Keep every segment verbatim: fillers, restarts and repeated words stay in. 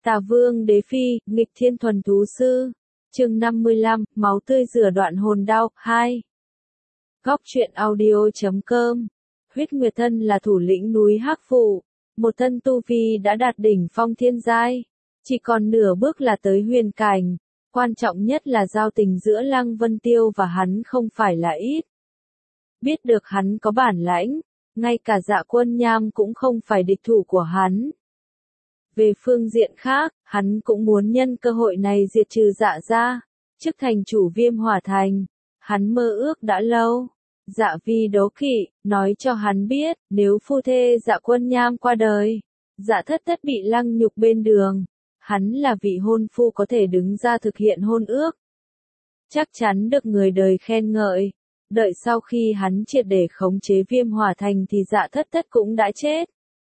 Tà Vương Đế Phi, nghịch thiên thuần thú sư. Chương năm mươi lăm, máu tươi rửa đoạn hồn đau, hai. Góc truyện audio chấm com. Huyết Nguyệt Thân là thủ lĩnh núi Hắc Phụ, một thân tu vi đã đạt đỉnh phong thiên giai, chỉ còn nửa bước là tới huyền cảnh, quan trọng nhất là giao tình giữa Lăng Vân Tiêu và hắn không phải là ít. Biết được hắn có bản lãnh, ngay cả Dạ Quân Nham cũng không phải địch thủ của hắn. Về phương diện khác, hắn cũng muốn nhân cơ hội này diệt trừ Dạ gia, chức thành chủ Viêm Hỏa Thành. Hắn mơ ước đã lâu. Dạ Vi đố kỵ, nói cho hắn biết, nếu phu thê Dạ Quân Nham qua đời, Dạ Thất Thất bị lăng nhục bên đường, hắn là vị hôn phu có thể đứng ra thực hiện hôn ước. Chắc chắn được người đời khen ngợi. Đợi sau khi hắn triệt để khống chế Viêm Hỏa Thành thì Dạ Thất Thất cũng đã chết.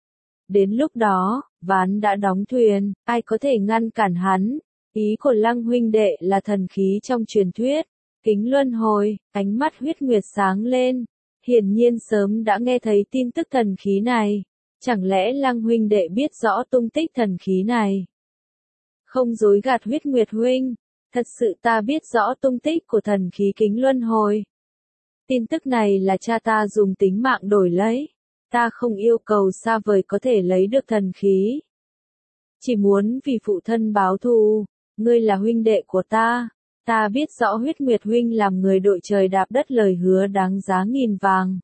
Đến lúc đó, ván đã đóng thuyền, ai có thể ngăn cản hắn? Ý của Lăng huynh đệ là thần khí trong truyền thuyết, Kính Luân Hồi. Ánh mắt Huyết Nguyệt sáng lên, hiển nhiên sớm đã nghe thấy tin tức thần khí này. Chẳng lẽ Lăng huynh đệ biết rõ tung tích thần khí này? Không dối gạt Huyết Nguyệt huynh, thật sự ta biết rõ tung tích của thần khí Kính Luân Hồi. Tin tức này là cha ta dùng tính mạng đổi lấy. Ta không yêu cầu xa vời có thể lấy được thần khí. Chỉ muốn vì phụ thân báo thù, ngươi là huynh đệ của ta. Ta biết rõ Huyết Nguyệt huynh làm người đội trời đạp đất lời hứa đáng giá nghìn vàng.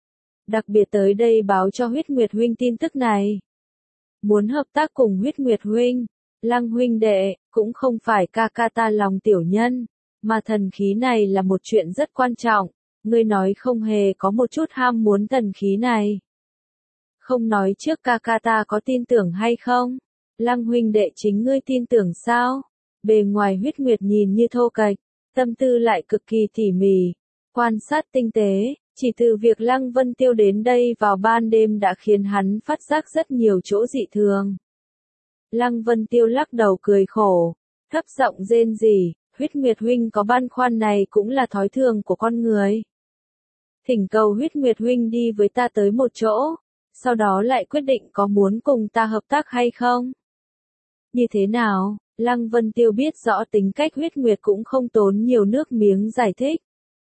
Đặc biệt tới đây báo cho Huyết Nguyệt huynh tin tức này. Muốn hợp tác cùng Huyết Nguyệt huynh, Lăng huynh đệ, cũng không phải ca ca ta lòng tiểu nhân, mà thần khí này là một chuyện rất quan trọng. Ngươi nói không hề có một chút ham muốn thần khí này. Không nói trước ca ca ta có tin tưởng hay không? Lăng huynh đệ chính ngươi tin tưởng sao? Bề ngoài Huyết Nguyệt nhìn như thô kệch, tâm tư lại cực kỳ tỉ mỉ, quan sát tinh tế, chỉ từ việc Lăng Vân Tiêu đến đây vào ban đêm đã khiến hắn phát giác rất nhiều chỗ dị thường. Lăng Vân Tiêu lắc đầu cười khổ, thấp giọng rên rỉ, Huyết Nguyệt huynh có băn khoăn này cũng là thói thường của con người. Thỉnh cầu Huyết Nguyệt huynh đi với ta tới một chỗ, sau đó lại quyết định có muốn cùng ta hợp tác hay không. Như thế nào? Lăng Vân Tiêu biết rõ tính cách Huyết Nguyệt cũng không tốn nhiều nước miếng giải thích,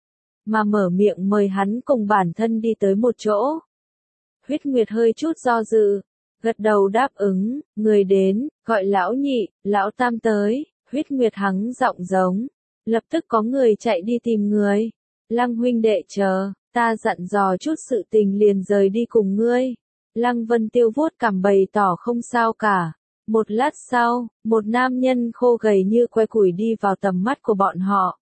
mà mở miệng mời hắn cùng bản thân đi tới một chỗ. Huyết Nguyệt hơi chút do dự, gật đầu đáp ứng, người đến, gọi lão nhị, lão tam tới. Huyết Nguyệt hắng giọng giống, lập tức có người chạy đi tìm người. Lăng huynh đệ chờ, ta dặn dò chút sự tình liền rời đi cùng ngươi. Lăng Vân Tiêu vuốt cằm bày tỏ không sao cả. Một lát sau, một nam nhân khô gầy như que củi đi vào tầm mắt của bọn họ.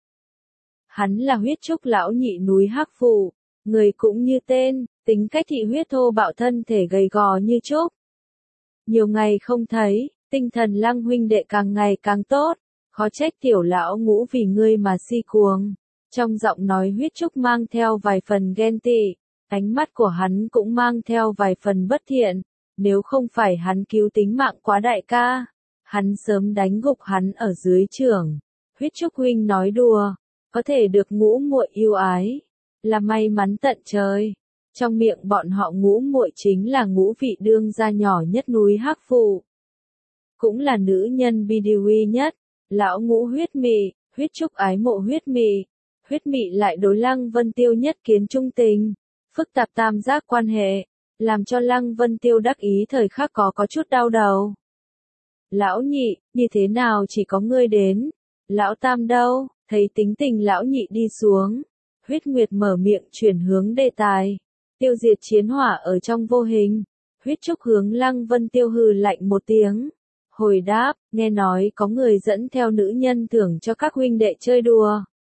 Hắn là Huyết Trúc lão nhị núi Hắc Phụ, người cũng như tên, tính cách thị huyết thô bạo, thân thể gầy gò như trúc. Nhiều ngày không thấy, tinh thần Lăng huynh đệ càng ngày càng tốt, khó trách tiểu lão ngũ vì ngươi mà si cuồng. Trong giọng nói Huyết Trúc mang theo vài phần ghen tị, ánh mắt của hắn cũng mang theo vài phần bất thiện. Nếu không phải hắn cứu tính mạng quá đại ca, hắn sớm đánh gục hắn ở dưới trường. Huyết Trúc huynh nói đùa, có thể được ngũ muội yêu ái, là may mắn tận trời. Trong miệng bọn họ ngũ muội chính là ngũ vị đương gia nhỏ nhất núi Hắc Phụ, cũng là nữ nhân bi điêu nhất. Lão ngũ Huyết Mị, Huyết Trúc ái mộ Huyết Mị. Huyết Mị lại đối Lăng Vân Tiêu nhất kiến trung tình, phức tạp tam giác quan hệ, làm cho Lăng Vân Tiêu đắc ý thời khắc có có chút đau đầu. Lão nhị, như thế nào chỉ có ngươi đến? Lão tam đâu? Thấy tính tình lão nhị đi xuống, Huyết Nguyệt mở miệng chuyển hướng đề tài, tiêu diệt chiến hỏa ở trong vô hình. Huyết Trúc hướng Lăng Vân Tiêu hừ lạnh một tiếng, hồi đáp, nghe nói có người dẫn theo nữ nhân thưởng cho các huynh đệ chơi đùa.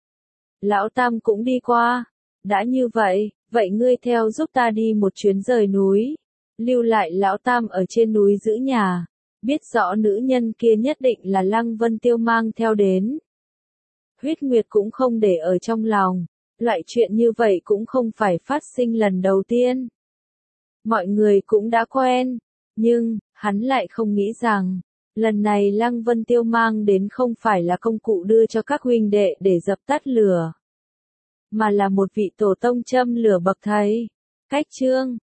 Lão tam cũng đi qua. Đã như vậy, vậy ngươi theo giúp ta đi một chuyến rời núi, lưu lại lão tam ở trên núi giữ nhà, biết rõ nữ nhân kia nhất định là Lăng Vân Tiêu mang theo đến. Huyết Nguyệt cũng không để ở trong lòng, loại chuyện như vậy cũng không phải phát sinh lần đầu tiên. Mọi người cũng đã quen, nhưng, hắn lại không nghĩ rằng, lần này Lăng Vân Tiêu mang đến không phải là công cụ đưa cho các huynh đệ để dập tắt lửa, mà là một vị tổ tông châm lửa bậc thầy. Cách chương